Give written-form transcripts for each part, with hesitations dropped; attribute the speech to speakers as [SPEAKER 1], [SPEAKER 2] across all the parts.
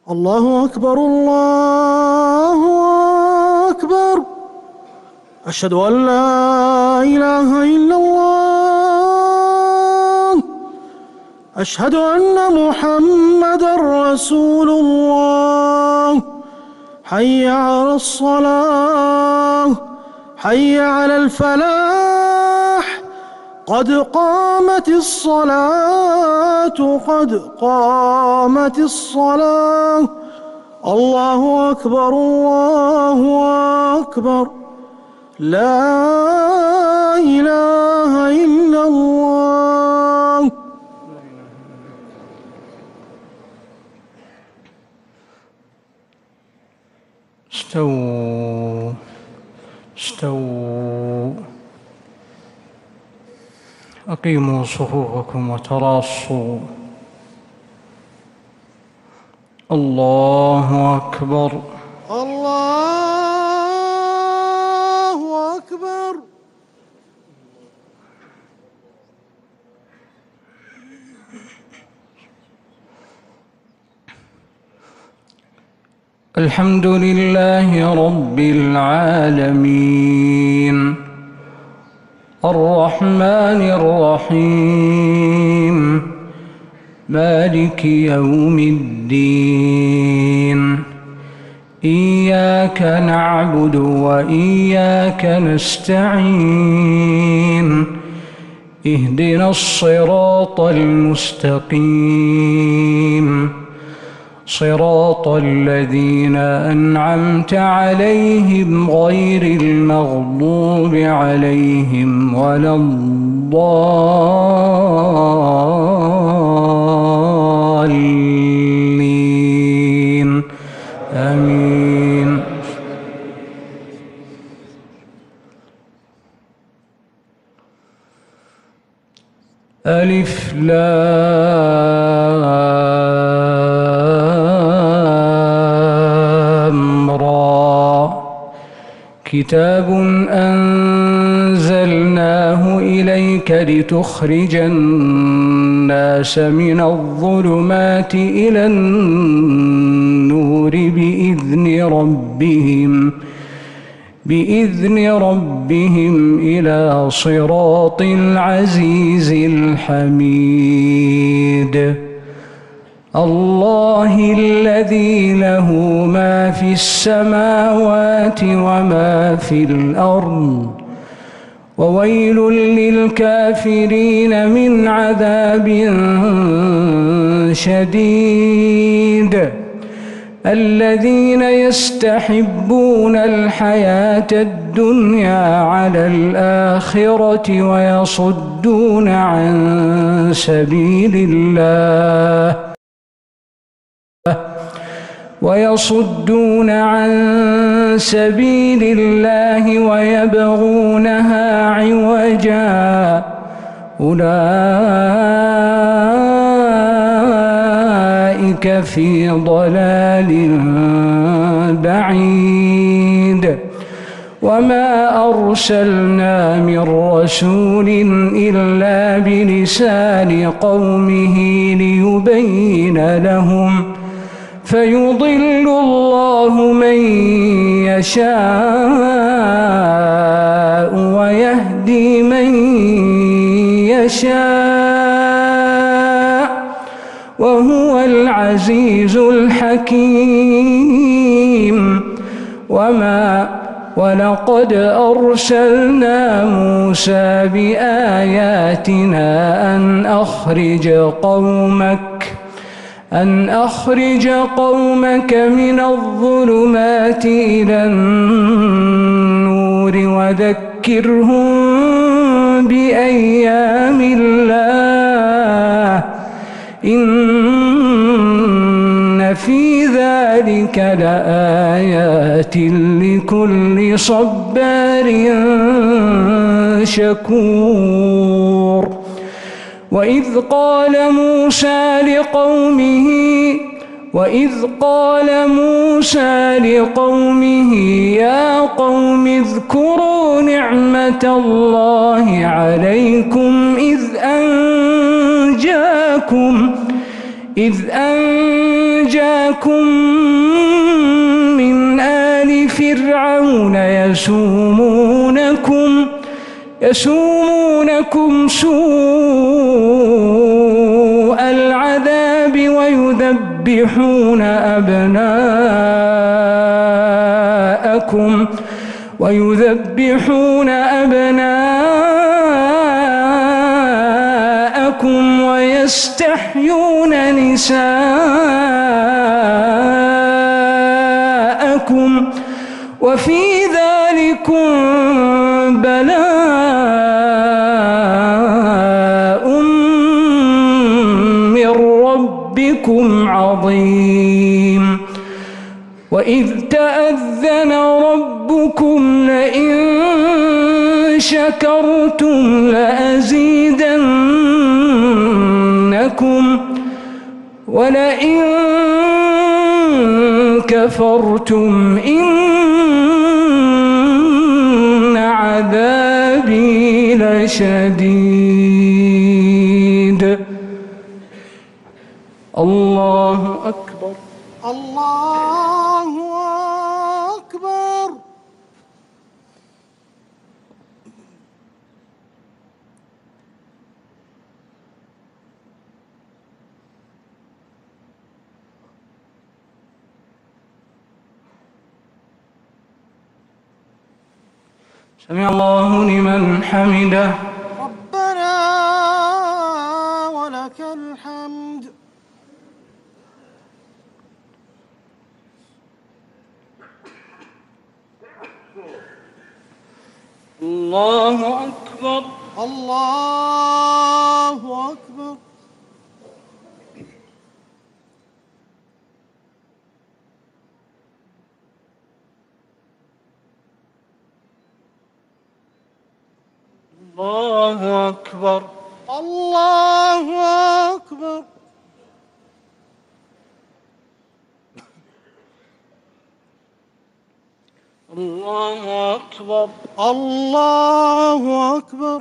[SPEAKER 1] الله أكبر الله أكبر. أشهد أن لا إله إلا الله. أشهد أن محمدًا رسول الله. حي على الصلاة، حي على الفلاح. قد قامت الصلاة، قد قامت الصلاة. الله أكبر الله أكبر. لا إله إلا الله.
[SPEAKER 2] استووا استووا. أقيموا صفوفكم وتراصوا. الله أكبر
[SPEAKER 1] الله أكبر.
[SPEAKER 2] الحمد لله رب العالمين الرحمن الرحيم مالك يوم الدين. إياك نعبد وإياك نستعين. اهدنا الصراط المستقيم صراط الذين أنعمت عليهم غير المغضوب عليهم ولا الضالين. آمين. ألف لام را. كتاب أنزلناه إليك لتخرج الناس من الظلمات إلى النور بإذن ربهم إلى صراط العزيز الحميد. الله الذي له ما في السماوات وما في الأرض وويل للكافرين من عذاب شديد. الذين يستحبون الحياة الدنيا على الآخرة ويصدون عن سبيل الله ويبغونها عوجا. أولئك في ضلال بعيد. وما أرسلنا من رسول إلا بلسان قومه ليبين لهم فيضل الله من يشاء ويهدي من يشاء وهو العزيز الحكيم. ولقد أرسلنا موسى بآياتنا أن أخرج قومك من الظلمات إلى النور وذكرهم بأيام الله. إن في ذلك لآيات لكل صبار شكور. وإذ قال موسى لقومه يا قوم اذكروا نعمة الله عليكم إذ أنجاكم من آل فرعون يسومونكم سوء العذاب ويذبحون أبناءكم ويستحيون نساءكم وفي ذلكم بلاء من ربكم عظيم وإذ تأذن ربكم لئن شكرتم لأزيدنكم ولئن كفرتم إن عذابي لشديد. الله أكبر.
[SPEAKER 1] الله أكبر.
[SPEAKER 2] سمع الله لمن حمده.
[SPEAKER 1] ربنا ولك الحمد.
[SPEAKER 2] الله أكبر.
[SPEAKER 1] الله أكبر.
[SPEAKER 2] الله أكبر.
[SPEAKER 1] الله أكبر.
[SPEAKER 2] الله أكبر.
[SPEAKER 1] الله أكبر.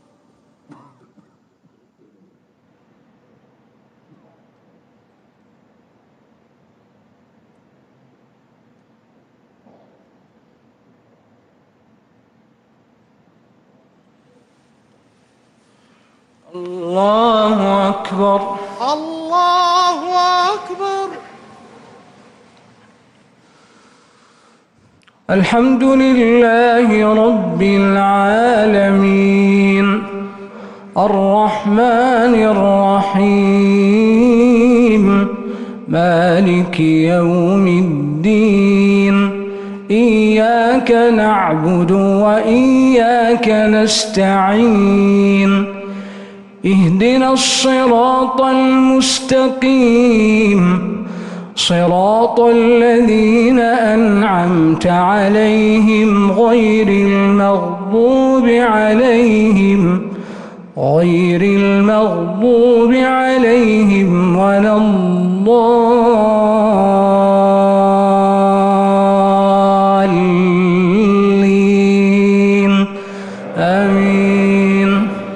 [SPEAKER 2] الله أكبر.
[SPEAKER 1] الله أكبر.
[SPEAKER 2] الحمد لله رب العالمين الرحمن الرحيم مالك يوم الدين إياك نعبد وإياك نستعين اهدنا الصراط المستقيم صراط الذين أنعمت عليهم غير المغضوب عليهم ولا الضالين آمين.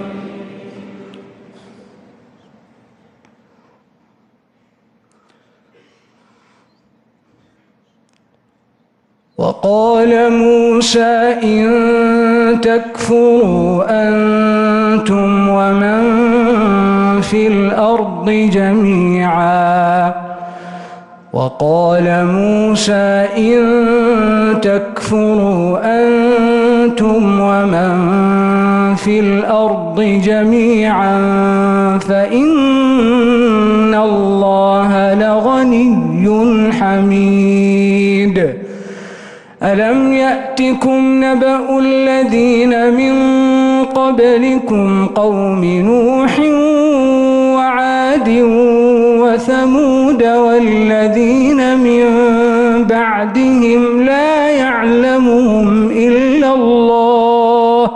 [SPEAKER 2] وقال موسى إن تكفروا أنتم ومن في الأرض جميعا فإن الله لغني حميد. ألم يأتكم نبأ الذين من قبلكم قوم نوح وعاد وثمود والذين من بعدهم لا يعلمهم إلا الله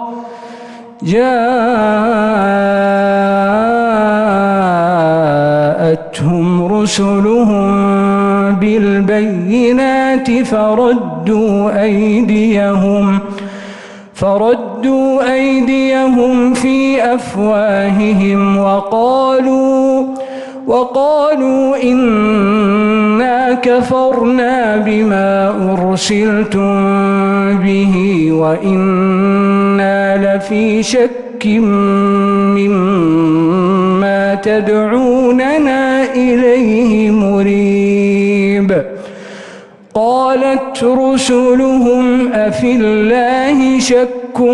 [SPEAKER 2] جاءتهم رسلهم بالبينات فردوا أيديهم في أفواههم وقالوا إنا كفرنا بما أرسلتم به وإنا لفي شك مما تدعوننا إليه مريب. قالت رسلهم أفي الله شك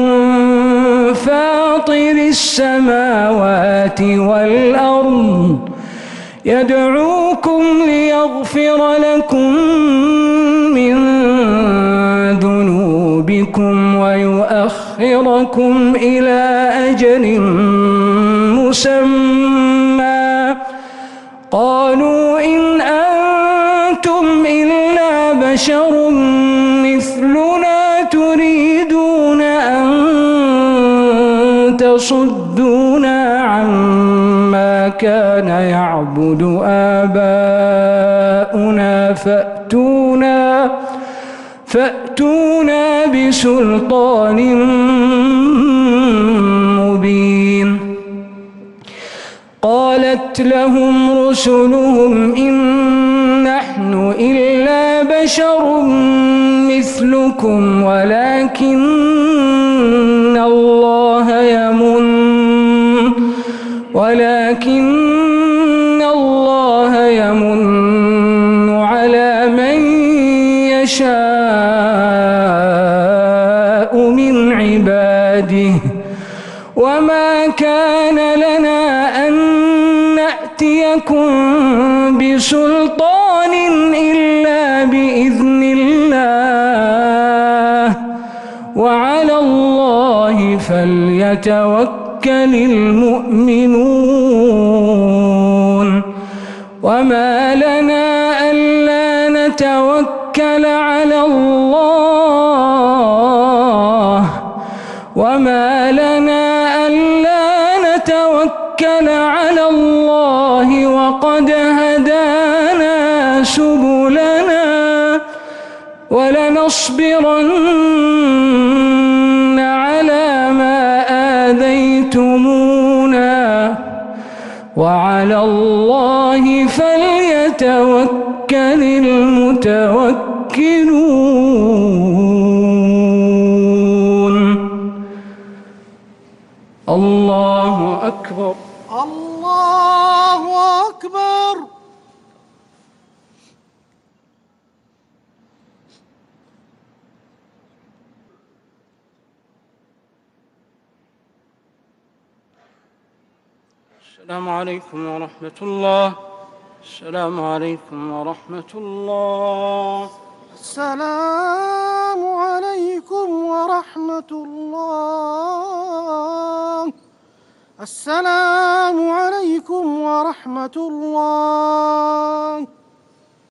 [SPEAKER 2] فاطر السماوات والأرض يدعوكم ليغفر لكم من ذنوبكم ويؤخركم إلى أجل مسمى. قالوا إن أنتم إلا بشر مثلنا تريدون أن تصدونا عما كان يعبد آباؤنا فأتونا بسلطان مبين. قالت لهم رسلهم إن نحن إلا بشر مثلكم ولكن الله يمن على من يشاء من عباده وما كان لنا أن نأتيكم بسلطان إلا بإذن الله وعلى الله فليتوكل المؤمنون. وما لنا ألا نتوكل على الله وقد هدانا سبلنا ولنصبرن على ما آذيتمونا وعلى الله فليتوكل المتوكلون. الله أكبر.
[SPEAKER 1] الله أكبر.
[SPEAKER 2] السلام عليكم ورحمة الله. السلام عليكم ورحمة الله.
[SPEAKER 1] السلام عليكم ورحمة الله. السلام عليكم ورحمة الله.